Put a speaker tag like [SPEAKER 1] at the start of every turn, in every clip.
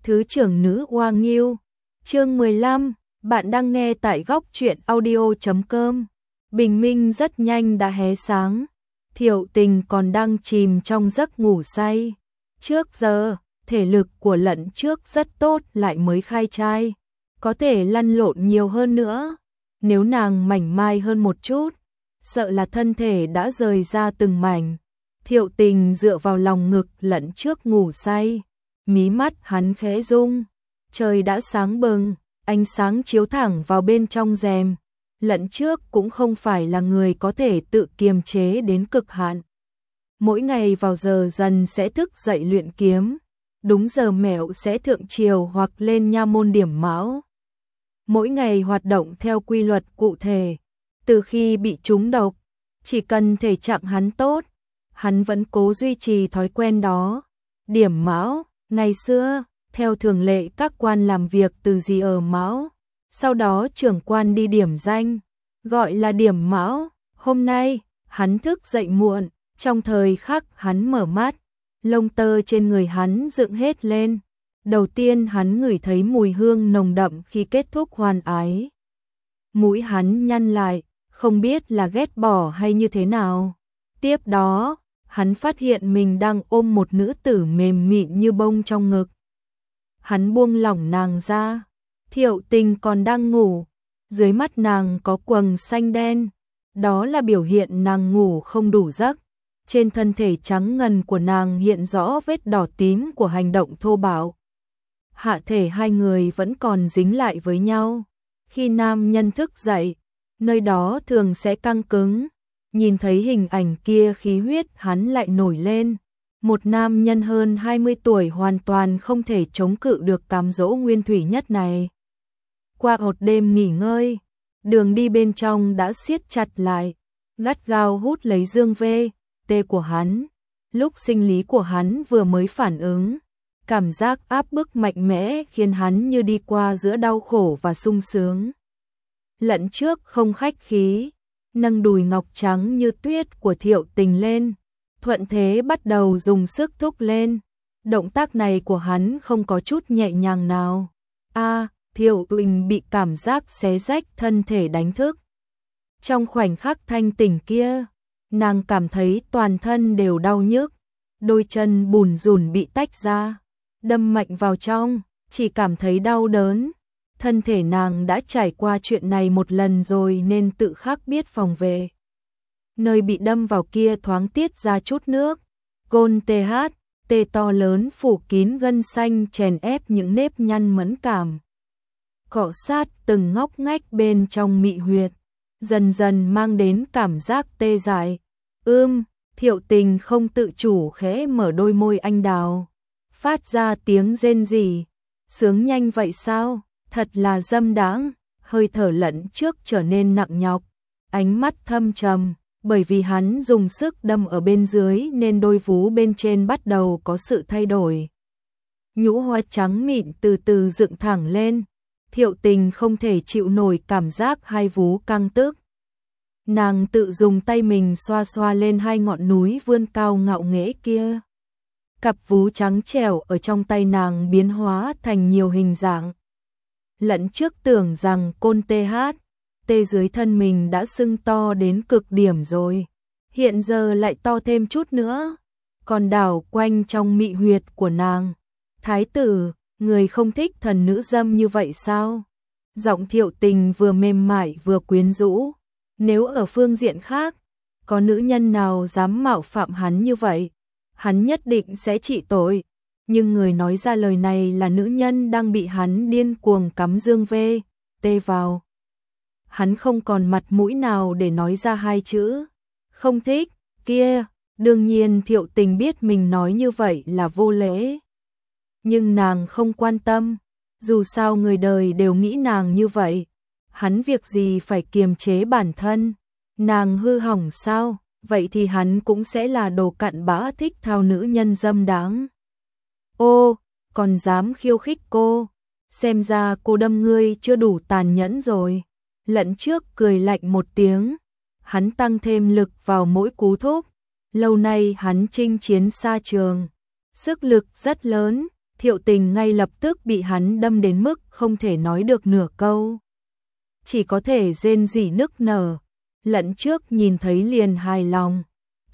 [SPEAKER 1] Thứ trưởng nữ Hoa Nghiêu. Chương 15, bạn đang nghe tại góc truyện audio.com. Bình minh rất nhanh đã hé sáng. Thiệu Tình còn đang chìm trong giấc ngủ say. Trước giờ, thể lực của Lẫn Trước rất tốt, lại mới khai trai, có thể lăn lộn nhiều hơn nữa. Nếu nàng mảnh mai hơn một chút, sợ là thân thể đã rời ra từng mảnh. Thiệu Tình dựa vào lòng ngực Lẫn Trước ngủ say, mí mắt hắn khẽ rung. Trời đã sáng bừng, ánh sáng chiếu thẳng vào bên trong rèm. Lẫn Trước cũng không phải là người có thể tự kiềm chế đến cực hạn. Mỗi ngày vào giờ dần sẽ thức dậy luyện kiếm, đúng giờ mẹo sẽ thượng triều hoặc lên nha môn điểm mão. Mỗi ngày hoạt động theo quy luật cụ thể. Từ khi bị trúng độc, chỉ cần thể trạng hắn tốt, hắn vẫn cố duy trì thói quen đó. Điểm mão, ngày xưa, theo thường lệ các quan làm việc từ gì ở mão, sau đó trưởng quan đi điểm danh, gọi là điểm mão. Hôm nay, hắn thức dậy muộn, trong thời khắc hắn mở mắt, lông tơ trên người hắn dựng hết lên. Đầu tiên hắn ngửi thấy mùi hương nồng đậm khi kết thúc hoan ái. Mũi hắn nhăn lại, không biết là ghét bỏ hay như thế nào. Tiếp đó, hắn phát hiện mình đang ôm một nữ tử mềm mịn như bông trong ngực. Hắn buông lỏng nàng ra. Thiệu Tình còn đang ngủ, dưới mắt nàng có quầng xanh đen, đó là biểu hiện nàng ngủ không đủ giấc. Trên thân thể trắng ngần của nàng hiện rõ vết đỏ tím của hành động thô bạo. Hạ thể hai người vẫn còn dính lại với nhau. Khi nam nhân thức dậy, nơi đó thường sẽ căng cứng. Nhìn thấy hình ảnh kia, khí huyết hắn lại nổi lên. Một nam nhân hơn 20 tuổi hoàn toàn không thể chống cự được cám dỗ nguyên thủy nhất này. Qua một đêm nghỉ ngơi, đường đi bên trong đã siết chặt lại, gắt gao hút lấy dương tê của hắn. Lúc sinh lý của hắn vừa mới phản ứng, cảm giác áp bức mạnh mẽ khiến hắn như đi qua giữa đau khổ và sung sướng. Lẫn Trước không khách khí, nâng đùi ngọc trắng như tuyết của Thiệu Tình lên, thuận thế bắt đầu dùng sức thúc lên. Động tác này của hắn không có chút nhẹ nhàng nào. Thiệu Tình bị cảm giác xé rách thân thể đánh thức. Trong khoảnh khắc thanh tỉnh kia, nàng cảm thấy toàn thân đều đau nhức, đôi chân bùn rùn bị tách ra, đâm mạnh vào trong, chỉ cảm thấy đau đớn. Thân thể nàng đã trải qua chuyện này một lần rồi nên tự khắc biết phòng vệ. Nơi bị đâm vào kia thoáng tiết ra chút nước. Gôn tê to lớn phủ kín gân xanh chèn ép những nếp nhăn mẫn cảm. Cọ sát từng ngóc ngách bên trong mị huyệt, dần dần mang đến cảm giác tê dại. Thiệu Tình không tự chủ khẽ mở đôi môi anh đào, phát ra tiếng rên rỉ. Sướng nhanh vậy sao? Thật là dâm đãng. Hơi thở Lẫn Trước trở nên nặng nhọc, ánh mắt thâm trầm, bởi vì hắn dùng sức đâm ở bên dưới nên đôi vú bên trên bắt đầu có sự thay đổi. Nhũ hoa trắng mịn từ từ dựng thẳng lên. Thiệu Tình không thể chịu nổi cảm giác hai vú căng tức. Nàng tự dùng tay mình xoa xoa lên hai ngọn núi vươn cao ngạo nghễ kia. Cặp vú trắng trẻo ở trong tay nàng biến hóa thành nhiều hình dạng. Lẫn Trước tưởng rằng côn tê dưới thân mình đã sưng to đến cực điểm rồi, hiện giờ lại to thêm chút nữa, còn đảo quanh trong mị huyệt của nàng. Thái tử, người không thích thần nữ dâm như vậy sao? Giọng Thiệu Tình vừa mềm mại vừa quyến rũ. Nếu ở phương diện khác, có nữ nhân nào dám mạo phạm hắn như vậy, hắn nhất định sẽ trị tội. Nhưng người nói ra lời này là nữ nhân đang bị hắn điên cuồng cắm dương tê vào. Hắn không còn mặt mũi nào để nói ra hai chữ không thích kia. Đương nhiên Thiệu Tình biết mình nói như vậy là vô lễ, nhưng nàng không quan tâm. Dù sao người đời đều nghĩ nàng như vậy, hắn việc gì phải kiềm chế bản thân. Nàng hư hỏng sao, vậy thì hắn cũng sẽ là đồ cặn bã thích thao nữ nhân dâm đáng. Ô, còn dám khiêu khích cô, xem ra cô đâm ngươi chưa đủ tàn nhẫn rồi. Lẫn Trước cười lạnh một tiếng, hắn tăng thêm lực vào mỗi cú thúc. Lâu nay hắn chinh chiến xa trường, sức lực rất lớn, Thiệu Tình ngay lập tức bị hắn đâm đến mức không thể nói được nửa câu. Chỉ có thể rên rỉ nức nở. Lẫn trước nhìn thấy liền hài lòng.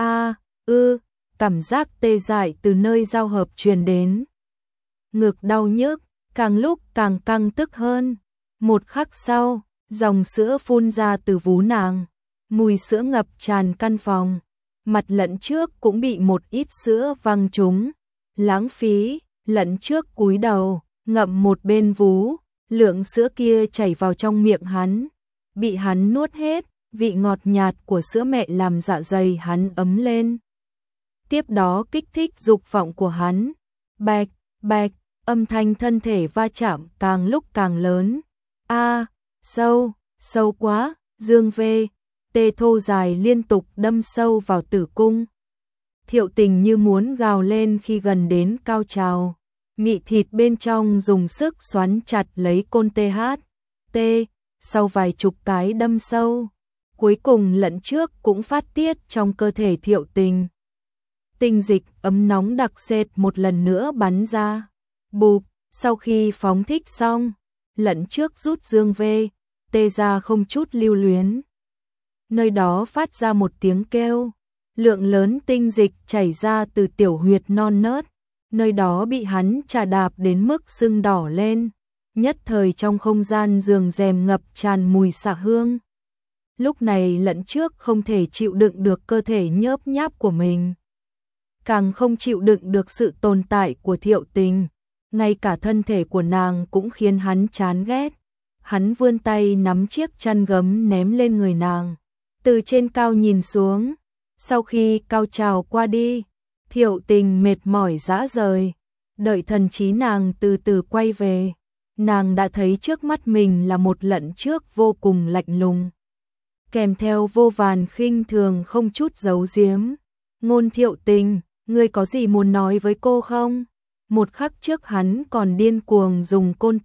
[SPEAKER 1] Cảm giác tê dại từ nơi giao hợp truyền đến. Ngực đau nhức, càng lúc càng căng tức hơn. Một khắc sau, dòng sữa phun ra từ vú nàng. Mùi sữa ngập tràn căn phòng. Mặt Lẫn trước cũng bị một ít sữa văng trúng. Lãng phí, Lẫn trước cúi đầu, ngậm một bên vú. Lượng sữa kia chảy vào trong miệng hắn. Bị hắn nuốt hết, vị ngọt nhạt của sữa mẹ làm dạ dày hắn ấm lên. Tiếp đó kích thích dục vọng của hắn. Bạch, bạch, âm thanh thân thể va chạm càng lúc càng lớn. Sâu, sâu quá, dương vê, tê thô dài liên tục đâm sâu vào tử cung. Thiệu Tình như muốn gào lên khi gần đến cao trào. Mị thịt bên trong dùng sức xoắn chặt lấy côn THT, sau vài chục cái đâm sâu. Cuối cùng Lẫn trước cũng phát tiết trong cơ thể Thiệu Tình. Tinh dịch ấm nóng đặc sệt một lần nữa bắn ra. Bụp, sau khi phóng thích xong, Lẫn trước rút dương vê, tê ra không chút lưu luyến. Nơi đó phát ra một tiếng kêu, lượng lớn tinh dịch chảy ra từ tiểu huyệt non nớt, nơi đó bị hắn chà đạp đến mức sưng đỏ lên, nhất thời trong không gian giường rèm ngập tràn mùi xạ hương. Lúc này Lẫn trước không thể chịu đựng được cơ thể nhớp nháp của mình, càng không chịu đựng được sự tồn tại của Thiệu Tình, ngay cả thân thể của nàng cũng khiến hắn chán ghét. Hắn vươn tay nắm chiếc chăn gấm ném lên người nàng, từ trên cao nhìn xuống. Sau khi cao trào qua đi, Thiệu Tình mệt mỏi rã rời, đợi thần trí nàng từ từ quay về, nàng đã thấy trước mắt mình là một Lẫn trước vô cùng lạnh lùng, kèm theo vô vàn khinh thường không chút giấu giếm. Ngôn Thiệu Tình, ngươi có gì muốn nói với cô không? Một khắc trước hắn còn điên cuồng dùng côn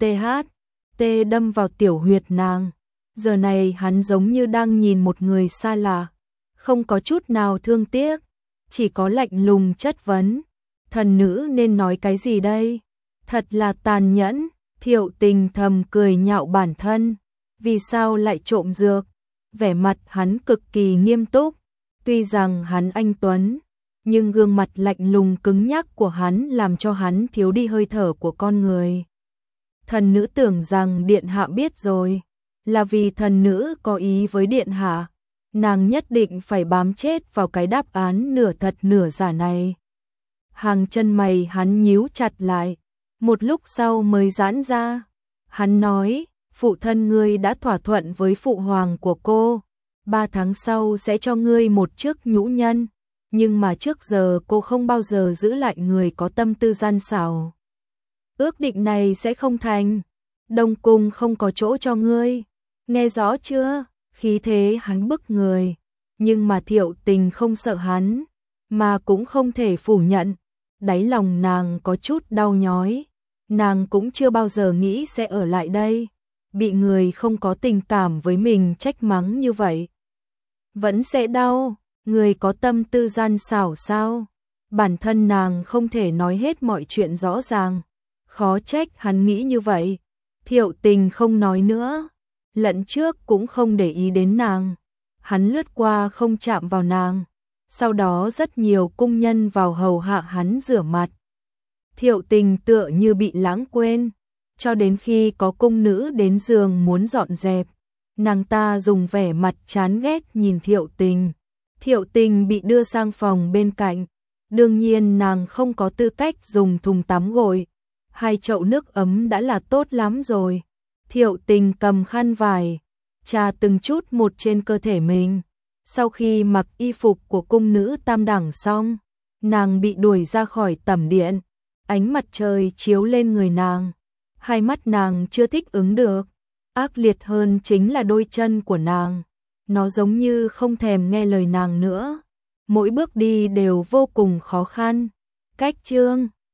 [SPEAKER 1] THT đâm vào tiểu huyệt nàng, giờ này hắn giống như đang nhìn một người xa lạ, không có chút nào thương tiếc, chỉ có lạnh lùng chất vấn. Thần nữ nên nói cái gì đây? Thật là tàn nhẫn. Thiệu Tình thầm cười nhạo bản thân, vì sao lại trộm dược? Vẻ mặt hắn cực kỳ nghiêm túc, tuy rằng hắn anh tuấn, nhưng gương mặt lạnh lùng cứng nhắc của hắn làm cho hắn thiếu đi hơi thở của con người. Thần nữ tưởng rằng điện hạ biết rồi, là vì thần nữ có ý với điện hạ, nàng nhất định phải bám chết vào cái đáp án nửa thật nửa giả này. Hàng chân mày hắn nhíu chặt lại, một lúc sau mới giãn ra. Hắn nói, phụ thân ngươi đã thỏa thuận với phụ hoàng của cô, 3 tháng sau sẽ cho ngươi một chức nhũ nhân, nhưng mà trước giờ cô không bao giờ giữ lại người có tâm tư gian xảo. Ước định này sẽ không thành, Đông cung không có chỗ cho ngươi, nghe rõ chưa? Khí thế hắn bức người, nhưng mà Thiệu Tình không sợ hắn, mà cũng không thể phủ nhận, đáy lòng nàng có chút đau nhói, nàng cũng chưa bao giờ nghĩ sẽ ở lại đây, bị người không có tình cảm với mình trách mắng như vậy. Vẫn sẽ đau, người có tâm tư gian xảo sao? Bản thân nàng không thể nói hết mọi chuyện rõ ràng, khó trách hắn nghĩ như vậy. Thiệu Tình không nói nữa, Lẫn trước cũng không để ý đến nàng, hắn lướt qua không chạm vào nàng, sau đó rất nhiều cung nhân vào hầu hạ hắn rửa mặt. Thiệu Tình tựa như bị lãng quên, cho đến khi có cung nữ đến giường muốn dọn dẹp, nàng ta dùng vẻ mặt chán ghét nhìn Thiệu Tình. Thiệu Tình bị đưa sang phòng bên cạnh, đương nhiên nàng không có tư cách dùng thùng tắm gội, 2 chậu nước ấm đã là tốt lắm rồi. Thiệu Tình cầm khăn vải, chà từng chút một trên cơ thể mình. Sau khi mặc y phục của cung nữ tam đẳng xong, nàng bị đuổi ra khỏi tẩm điện. Ánh mặt trời chiếu lên người nàng, hai mắt nàng chưa thích ứng được. Ác liệt hơn chính là đôi chân của nàng, nó giống như không thèm nghe lời nàng nữa. Mỗi bước đi đều vô cùng khó khăn. Cách chương